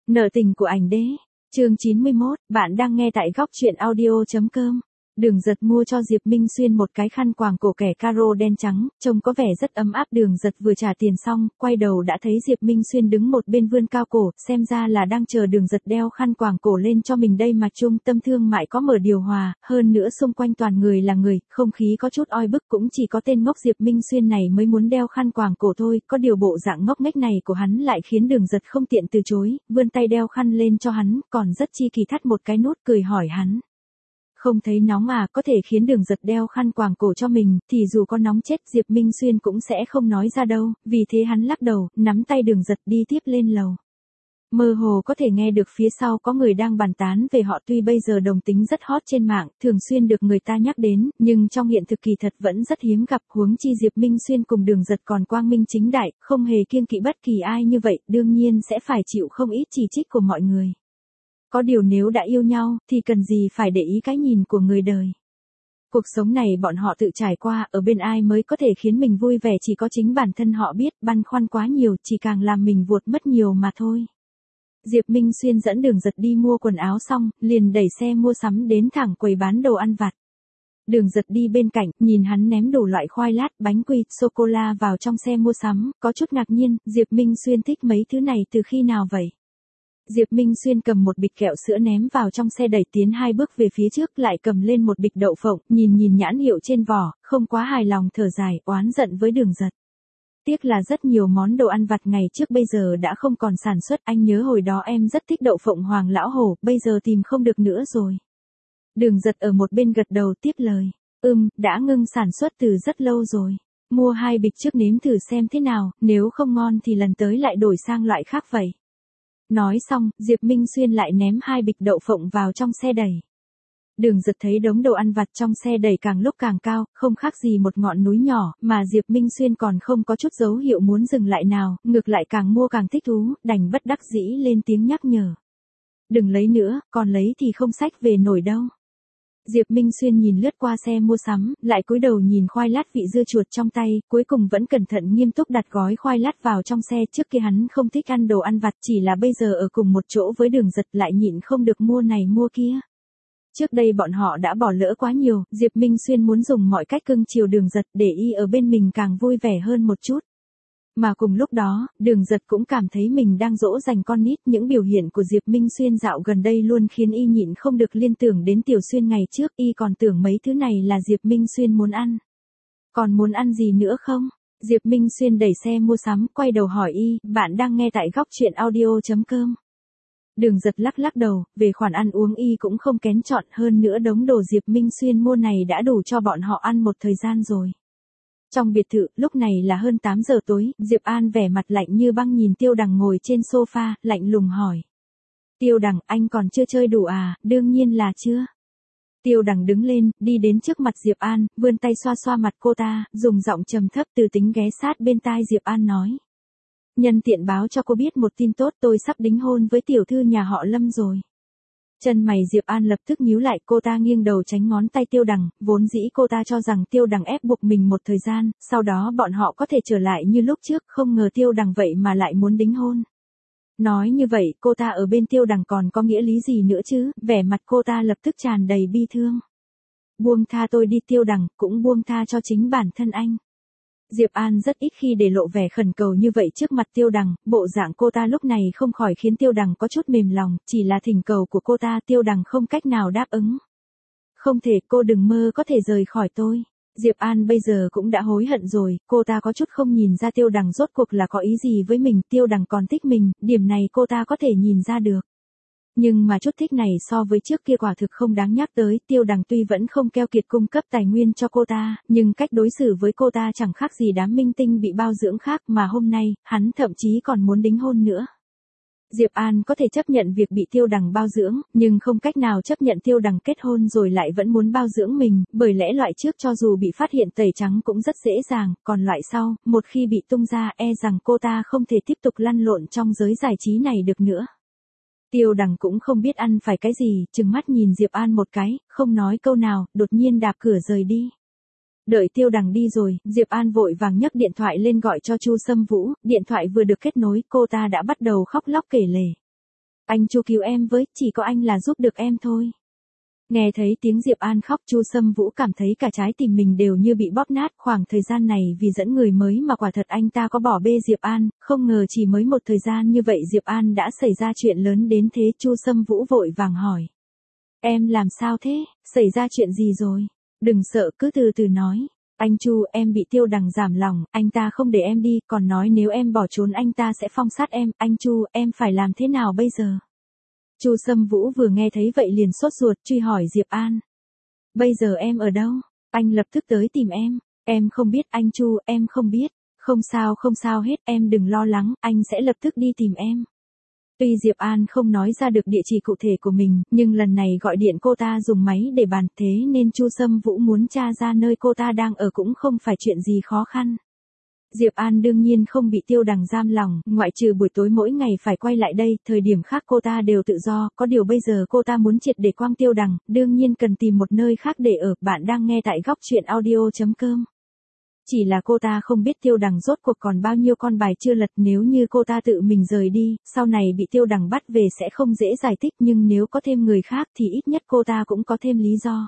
Nợ tình của ảnh đế. Chương 91, bạn đang nghe tại góc truyện audio.com. Đường Giật mua cho Diệp Minh Xuyên một cái khăn quàng cổ kẻ caro đen trắng, trông có vẻ rất ấm áp. Đường Giật vừa trả tiền xong, quay đầu đã thấy Diệp Minh Xuyên đứng một bên vươn cao cổ, xem ra là đang chờ Đường Giật đeo khăn quàng cổ lên cho mình đây mà. Trung tâm thương mại có mở điều hòa, hơn nữa xung quanh toàn người là người, không khí có chút oi bức, cũng chỉ có tên ngốc Diệp Minh Xuyên này mới muốn đeo khăn quàng cổ thôi. Có điều bộ dạng ngốc nghếch này của hắn lại khiến Đường Giật không tiện từ chối, vươn tay đeo khăn lên cho hắn, còn rất chi kỳ thắt một cái nút, cười hỏi hắn. Không thấy nóng à? Có thể khiến Đường Giật đeo khăn quàng cổ cho mình, thì dù có nóng chết Diệp Minh Xuyên cũng sẽ không nói ra đâu, vì thế hắn lắc đầu, nắm tay Đường Giật đi tiếp lên lầu. Mơ hồ có thể nghe được phía sau có người đang bàn tán về họ. Tuy bây giờ đồng tính rất hot trên mạng, thường xuyên được người ta nhắc đến, nhưng trong hiện thực kỳ thật vẫn rất hiếm gặp. Huống chi Diệp Minh Xuyên cùng Đường Giật còn quang minh chính đại, không hề kiêng kỵ bất kỳ ai như vậy, đương nhiên sẽ phải chịu không ít chỉ trích của mọi người. Có điều nếu đã yêu nhau, thì cần gì phải để ý cái nhìn của người đời. Cuộc sống này bọn họ tự trải qua, ở bên ai mới có thể khiến mình vui vẻ chỉ có chính bản thân họ biết. Băn khoăn quá nhiều chỉ càng làm mình vuột mất nhiều mà thôi. Diệp Minh Xuyên dẫn Đường Giật đi mua quần áo xong, liền đẩy xe mua sắm đến thẳng quầy bán đồ ăn vặt. Đường Giật đi bên cạnh, nhìn hắn ném đủ loại khoai lát, bánh quy, sô-cô-la vào trong xe mua sắm, có chút ngạc nhiên. Diệp Minh Xuyên thích mấy thứ này từ khi nào vậy? Diệp Minh Xuyên cầm một bịch kẹo sữa ném vào trong xe, đẩy tiến 2 bước về phía trước, lại cầm lên một bịch đậu phộng, nhìn nhãn hiệu trên vỏ, không quá hài lòng, thở dài, oán giận với Đường Giật. Tiếc là rất nhiều món đồ ăn vặt ngày trước bây giờ đã không còn sản xuất, anh nhớ hồi đó em rất thích đậu phộng Hoàng Lão Hổ, bây giờ tìm không được nữa rồi. Đường Giật ở một bên gật đầu tiếp lời, đã ngưng sản xuất từ rất lâu rồi. Mua 2 bịch trước nếm thử xem thế nào, nếu không ngon thì lần tới lại đổi sang loại khác vậy. Nói xong, Diệp Minh Xuyên lại ném 2 bịch đậu phộng vào trong xe đẩy. Đường Giật thấy đống đồ ăn vặt trong xe đẩy càng lúc càng cao, không khác gì một ngọn núi nhỏ, mà Diệp Minh Xuyên còn không có chút dấu hiệu muốn dừng lại nào, ngược lại càng mua càng thích thú, đành bất đắc dĩ lên tiếng nhắc nhở. Đừng lấy nữa, còn lấy thì không xách về nổi đâu. Diệp Minh Xuyên nhìn lướt qua xe mua sắm, lại cúi đầu nhìn khoai lát vị dưa chuột trong tay, cuối cùng vẫn cẩn thận nghiêm túc đặt gói khoai lát vào trong xe. Trước kia hắn không thích ăn đồ ăn vặt, chỉ là bây giờ ở cùng một chỗ với Đường Giật lại nhịn không được mua này mua kia. Trước đây bọn họ đã bỏ lỡ quá nhiều, Diệp Minh Xuyên muốn dùng mọi cách cưng chiều Đường Giật để y ở bên mình càng vui vẻ hơn một chút. Mà cùng lúc đó, Đường Giật cũng cảm thấy mình đang dỗ dành con nít. Những biểu hiện của Diệp Minh Xuyên dạo gần đây luôn khiến y nhịn không được liên tưởng đến Tiểu Xuyên ngày trước. Y còn tưởng mấy thứ này là Diệp Minh Xuyên muốn ăn. Còn muốn ăn gì nữa không? Diệp Minh Xuyên đẩy xe mua sắm, quay đầu hỏi y, bạn đang nghe tại góc truyện audio.com. Đường Giật lắc đầu, về khoản ăn uống y cũng không kén chọn, hơn nữa đống đồ Diệp Minh Xuyên mua này đã đủ cho bọn họ ăn một thời gian rồi. Trong biệt thự, lúc này là hơn 8 giờ tối, Diệp An vẻ mặt lạnh như băng nhìn Tiêu Đằng ngồi trên sofa, lạnh lùng hỏi. Tiêu Đằng, anh còn chưa chơi đủ à? Đương nhiên là chưa. Tiêu Đằng đứng lên, đi đến trước mặt Diệp An, vươn tay xoa xoa mặt cô ta, dùng giọng trầm thấp từ tính ghé sát bên tai Diệp An nói. Nhân tiện báo cho cô biết một tin tốt, tôi sắp đính hôn với tiểu thư nhà họ Lâm rồi. Chân mày Diệp An lập tức nhíu lại, cô ta nghiêng đầu tránh ngón tay Tiêu Đằng, vốn dĩ cô ta cho rằng Tiêu Đằng ép buộc mình một thời gian, sau đó bọn họ có thể trở lại như lúc trước, không ngờ Tiêu Đằng vậy mà lại muốn đính hôn. Nói như vậy, cô ta ở bên Tiêu Đằng còn có nghĩa lý gì nữa chứ? Vẻ mặt cô ta lập tức tràn đầy bi thương. Buông tha tôi đi Tiêu Đằng, cũng buông tha cho chính bản thân anh. Diệp An rất ít khi để lộ vẻ khẩn cầu như vậy trước mặt Tiêu Đằng, bộ dạng cô ta lúc này không khỏi khiến Tiêu Đằng có chút mềm lòng, chỉ là thỉnh cầu của cô ta Tiêu Đằng không cách nào đáp ứng. Không thể, cô đừng mơ có thể rời khỏi tôi. Diệp An bây giờ cũng đã hối hận rồi, cô ta có chút không nhìn ra Tiêu Đằng rốt cuộc là có ý gì với mình. Tiêu Đằng còn thích mình, điểm này cô ta có thể nhìn ra được. Nhưng mà chút thích này so với trước kia quả thực không đáng nhắc tới. Tiêu Đằng tuy vẫn không keo kiệt cung cấp tài nguyên cho cô ta, nhưng cách đối xử với cô ta chẳng khác gì đám minh tinh bị bao dưỡng khác, mà hôm nay, hắn thậm chí còn muốn đính hôn nữa. Diệp An có thể chấp nhận việc bị Tiêu Đằng bao dưỡng, nhưng không cách nào chấp nhận Tiêu Đằng kết hôn rồi lại vẫn muốn bao dưỡng mình, bởi lẽ loại trước cho dù bị phát hiện tẩy trắng cũng rất dễ dàng, còn loại sau, một khi bị tung ra e rằng cô ta không thể tiếp tục lăn lộn trong giới giải trí này được nữa. Tiêu Đằng cũng không biết ăn phải cái gì, trừng mắt nhìn Diệp An một cái, không nói câu nào, đột nhiên đạp cửa rời đi. Đợi Tiêu Đằng đi rồi, Diệp An vội vàng nhấc điện thoại lên gọi cho Chu Sâm Vũ, điện thoại vừa được kết nối, cô ta đã bắt đầu khóc lóc kể lể. Anh Chu cứu em với, chỉ có anh là giúp được em thôi. Nghe thấy tiếng Diệp An khóc, Chu Sâm Vũ cảm thấy cả trái tim mình đều như bị bóp nát. Khoảng thời gian này vì dẫn người mới mà quả thật anh ta có bỏ bê Diệp An, không ngờ chỉ mới một thời gian như vậy Diệp An đã xảy ra chuyện lớn đến thế. Chu Sâm Vũ vội vàng hỏi. Em làm sao thế, xảy ra chuyện gì rồi? Đừng sợ, cứ từ từ nói. Anh Chu, em bị Tiêu Đằng giảm lòng, anh ta không để em đi, còn nói nếu em bỏ trốn anh ta sẽ phong sát em. Anh Chu, em phải làm thế nào bây giờ? Chu Sâm Vũ vừa nghe thấy vậy liền sốt ruột truy hỏi Diệp An. Bây giờ em ở đâu? Anh lập tức tới tìm em. Em không biết anh Chu, em không biết. Không sao hết, em đừng lo lắng, anh sẽ lập tức đi tìm em. Tuy Diệp An không nói ra được địa chỉ cụ thể của mình, nhưng lần này gọi điện cô ta dùng máy để bàn, thế nên Chu Sâm Vũ muốn tra ra nơi cô ta đang ở cũng không phải chuyện gì khó khăn. Diệp An đương nhiên không bị Tiêu Đằng giam lòng, ngoại trừ buổi tối mỗi ngày phải quay lại đây, thời điểm khác cô ta đều tự do, có điều bây giờ cô ta muốn triệt để quăng Tiêu Đằng, đương nhiên cần tìm một nơi khác để ở. Bạn đang nghe tại góc truyện audio.com. Chỉ là cô ta không biết Tiêu Đằng rốt cuộc còn bao nhiêu con bài chưa lật, nếu như cô ta tự mình rời đi, sau này bị Tiêu Đằng bắt về sẽ không dễ giải thích, nhưng nếu có thêm người khác thì ít nhất cô ta cũng có thêm lý do.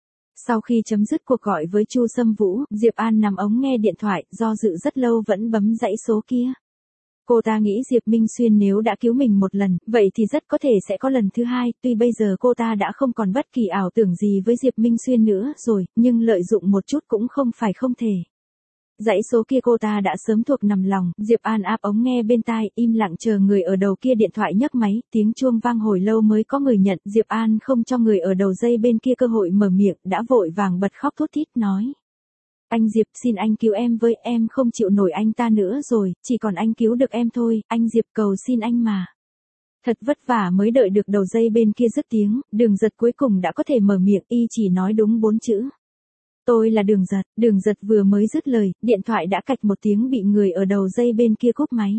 Sau khi chấm dứt cuộc gọi với Chu Sâm Vũ, Diệp An nằm ống nghe điện thoại, do dự rất lâu vẫn bấm dãy số kia. Cô ta nghĩ Diệp Minh Xuyên nếu đã cứu mình một lần, vậy thì rất có thể sẽ có lần thứ hai, tuy bây giờ cô ta đã không còn bất kỳ ảo tưởng gì với Diệp Minh Xuyên nữa rồi, nhưng lợi dụng một chút cũng không phải không thể. Dãy số kia cô ta đã sớm thuộc nằm lòng, Diệp An áp ống nghe bên tai, im lặng chờ người ở đầu kia điện thoại nhấc máy, tiếng chuông vang hồi lâu mới có người nhận, Diệp An không cho người ở đầu dây bên kia cơ hội mở miệng, đã vội vàng bật khóc thút thít nói. Anh Diệp, xin anh cứu em với, em không chịu nổi anh ta nữa rồi, chỉ còn anh cứu được em thôi, anh Diệp cầu xin anh mà. Thật vất vả mới đợi được đầu dây bên kia dứt tiếng, Đường Giật cuối cùng đã có thể mở miệng, y chỉ nói đúng 4 chữ. Tôi là Đường Giật vừa mới dứt lời, điện thoại đã cạch một tiếng bị người ở đầu dây bên kia cúp máy.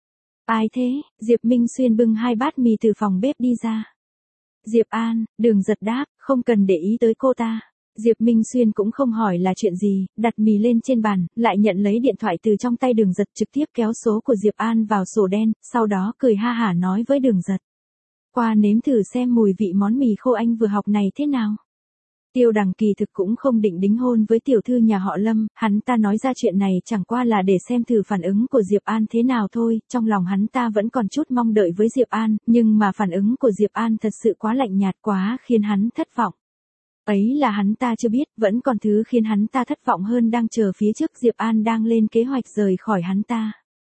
Ai thế? Diệp Minh Xuyên bưng 2 bát mì từ phòng bếp đi ra. Diệp An, Đường Giật đáp, không cần để ý tới cô ta. Diệp Minh Xuyên cũng không hỏi là chuyện gì, đặt mì lên trên bàn, lại nhận lấy điện thoại từ trong tay Đường Giật trực tiếp kéo số của Diệp An vào sổ đen, sau đó cười ha hả nói với Đường Giật. Qua nếm thử xem mùi vị món mì khô anh vừa học này thế nào. Tiêu Đằng kỳ thực cũng không định đính hôn với tiểu thư nhà họ Lâm, hắn ta nói ra chuyện này chẳng qua là để xem thử phản ứng của Diệp An thế nào thôi, trong lòng hắn ta vẫn còn chút mong đợi với Diệp An, nhưng mà phản ứng của Diệp An thật sự quá lạnh nhạt quá khiến hắn thất vọng. Ấy là hắn ta chưa biết, vẫn còn thứ khiến hắn ta thất vọng hơn đang chờ phía trước, Diệp An đang lên kế hoạch rời khỏi hắn ta.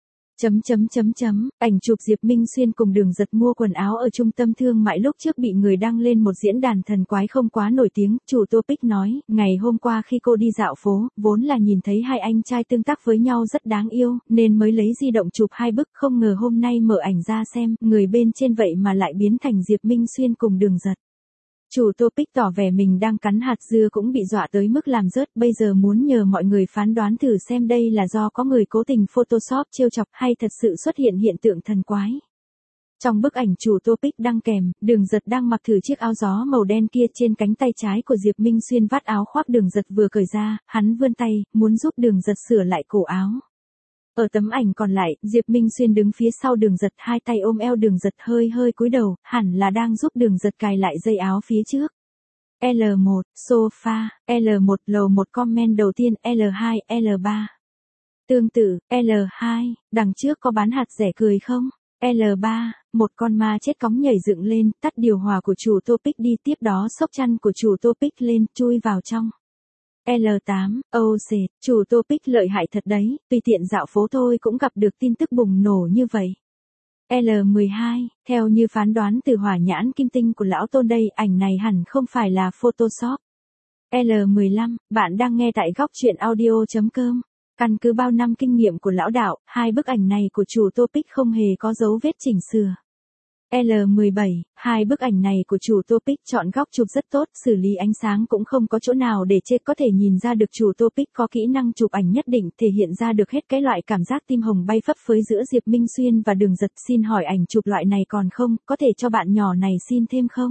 Ảnh chụp Diệp Minh Xuyên cùng Đường Giật mua quần áo ở trung tâm thương mại lúc trước bị người đăng lên một diễn đàn thần quái không quá nổi tiếng, chủ topic nói, ngày hôm qua khi cô đi dạo phố, vốn là nhìn thấy hai anh trai tương tác với nhau rất đáng yêu, nên mới lấy di động chụp 2 bức, không ngờ hôm nay mở ảnh ra xem, người bên trên vậy mà lại biến thành Diệp Minh Xuyên cùng Đường Giật. Chủ topic tỏ vẻ mình đang cắn hạt dưa cũng bị dọa tới mức làm rớt, bây giờ muốn nhờ mọi người phán đoán thử xem đây là do có người cố tình Photoshop trêu chọc hay thật sự xuất hiện hiện tượng thần quái. Trong bức ảnh chủ topic đăng kèm, Đường Giật đang mặc thử chiếc áo gió màu đen kia, trên cánh tay trái của Diệp Minh Xuyên vắt áo khoác Đường Giật vừa cởi ra, hắn vươn tay, muốn giúp Đường Giật sửa lại cổ áo. Ở tấm ảnh còn lại, Diệp Minh Xuyên đứng phía sau Đường Giật, 2 tay ôm eo Đường Giật hơi cúi đầu, hẳn là đang giúp Đường Giật cài lại dây áo phía trước. L1, sofa, L1, lầu 1 comment đầu tiên, L2, L3. Tương tự, L2, đằng trước có bán hạt rẻ cười không? L3, một con ma chết cóng nhảy dựng lên, tắt điều hòa của chủ topic đi, tiếp đó xốc chăn của chủ topic lên, chui vào trong. L8, sệt, chủ topic lợi hại thật đấy, tùy tiện dạo phố thôi cũng gặp được tin tức bùng nổ như vậy. L12, theo như phán đoán từ hỏa nhãn kim tinh của lão Tôn đây, ảnh này hẳn không phải là Photoshop. L15, bạn đang nghe tại góc truyện audio.com. Căn cứ bao năm kinh nghiệm của lão đạo, 2 bức ảnh này của chủ topic không hề có dấu vết chỉnh sửa. L17, 2 bức ảnh này của chủ topic chọn góc chụp rất tốt, xử lý ánh sáng cũng không có chỗ nào để chê, có thể nhìn ra được chủ topic có kỹ năng chụp ảnh nhất định, thể hiện ra được hết cái loại cảm giác tim hồng bay phấp phới giữa Diệp Minh Xuyên và Đường Giật. Xin hỏi ảnh chụp loại này còn không, có thể cho bạn nhỏ này xin thêm không?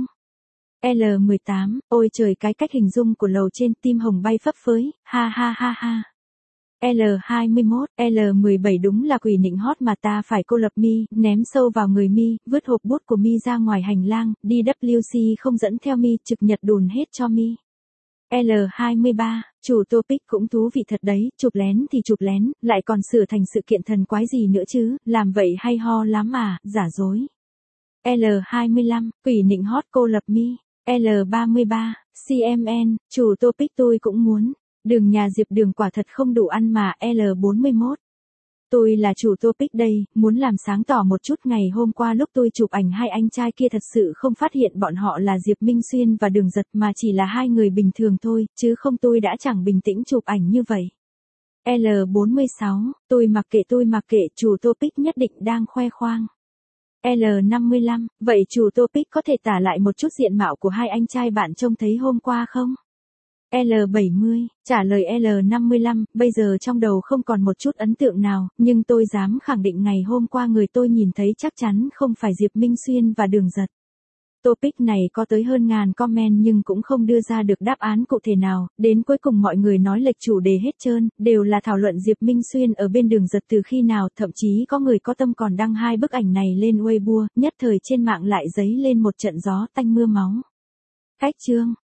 L18, ôi trời, cái cách hình dung của lầu trên, tim hồng bay phấp phới, ha ha ha ha. L21, L17 đúng là quỷ nịnh hót mà ta phải cô lập mi, ném sâu vào người mi, vứt hộp bút của mi ra ngoài hành lang, DWC không dẫn theo mi, trực nhật đùn hết cho mi. L23, chủ topic cũng thú vị thật đấy, chụp lén thì chụp lén, lại còn sửa thành sự kiện thần quái gì nữa chứ, làm vậy hay ho lắm à, giả dối. L25, quỷ nịnh hót cô lập mi. L33, CMN, chủ topic tôi cũng muốn. Đường nhà Diệp Đường quả thật không đủ ăn mà. L41, tôi là chủ topic đây, muốn làm sáng tỏ một chút. Ngày hôm qua lúc tôi chụp ảnh hai anh trai kia thật sự không phát hiện bọn họ là Diệp Minh Xuyên và Đường Giật mà chỉ là hai người bình thường thôi, chứ không tôi đã chẳng bình tĩnh chụp ảnh như vậy. L46, tôi mặc kệ, chủ topic nhất định đang khoe khoang. L55, vậy chủ topic có thể tả lại một chút diện mạo của hai anh trai bạn trông thấy hôm qua không? L70, trả lời L55, bây giờ trong đầu không còn một chút ấn tượng nào, nhưng tôi dám khẳng định ngày hôm qua người tôi nhìn thấy chắc chắn không phải Diệp Minh Xuyên và Đường Giật. Topic này có tới hơn 1000 comment nhưng cũng không đưa ra được đáp án cụ thể nào, đến cuối cùng mọi người nói lệch chủ đề hết trơn, đều là thảo luận Diệp Minh Xuyên ở bên Đường Giật từ khi nào, thậm chí có người có tâm còn đăng hai bức ảnh này lên Weibo, nhất thời trên mạng lại dấy lên một trận gió tanh mưa máu. Cách chương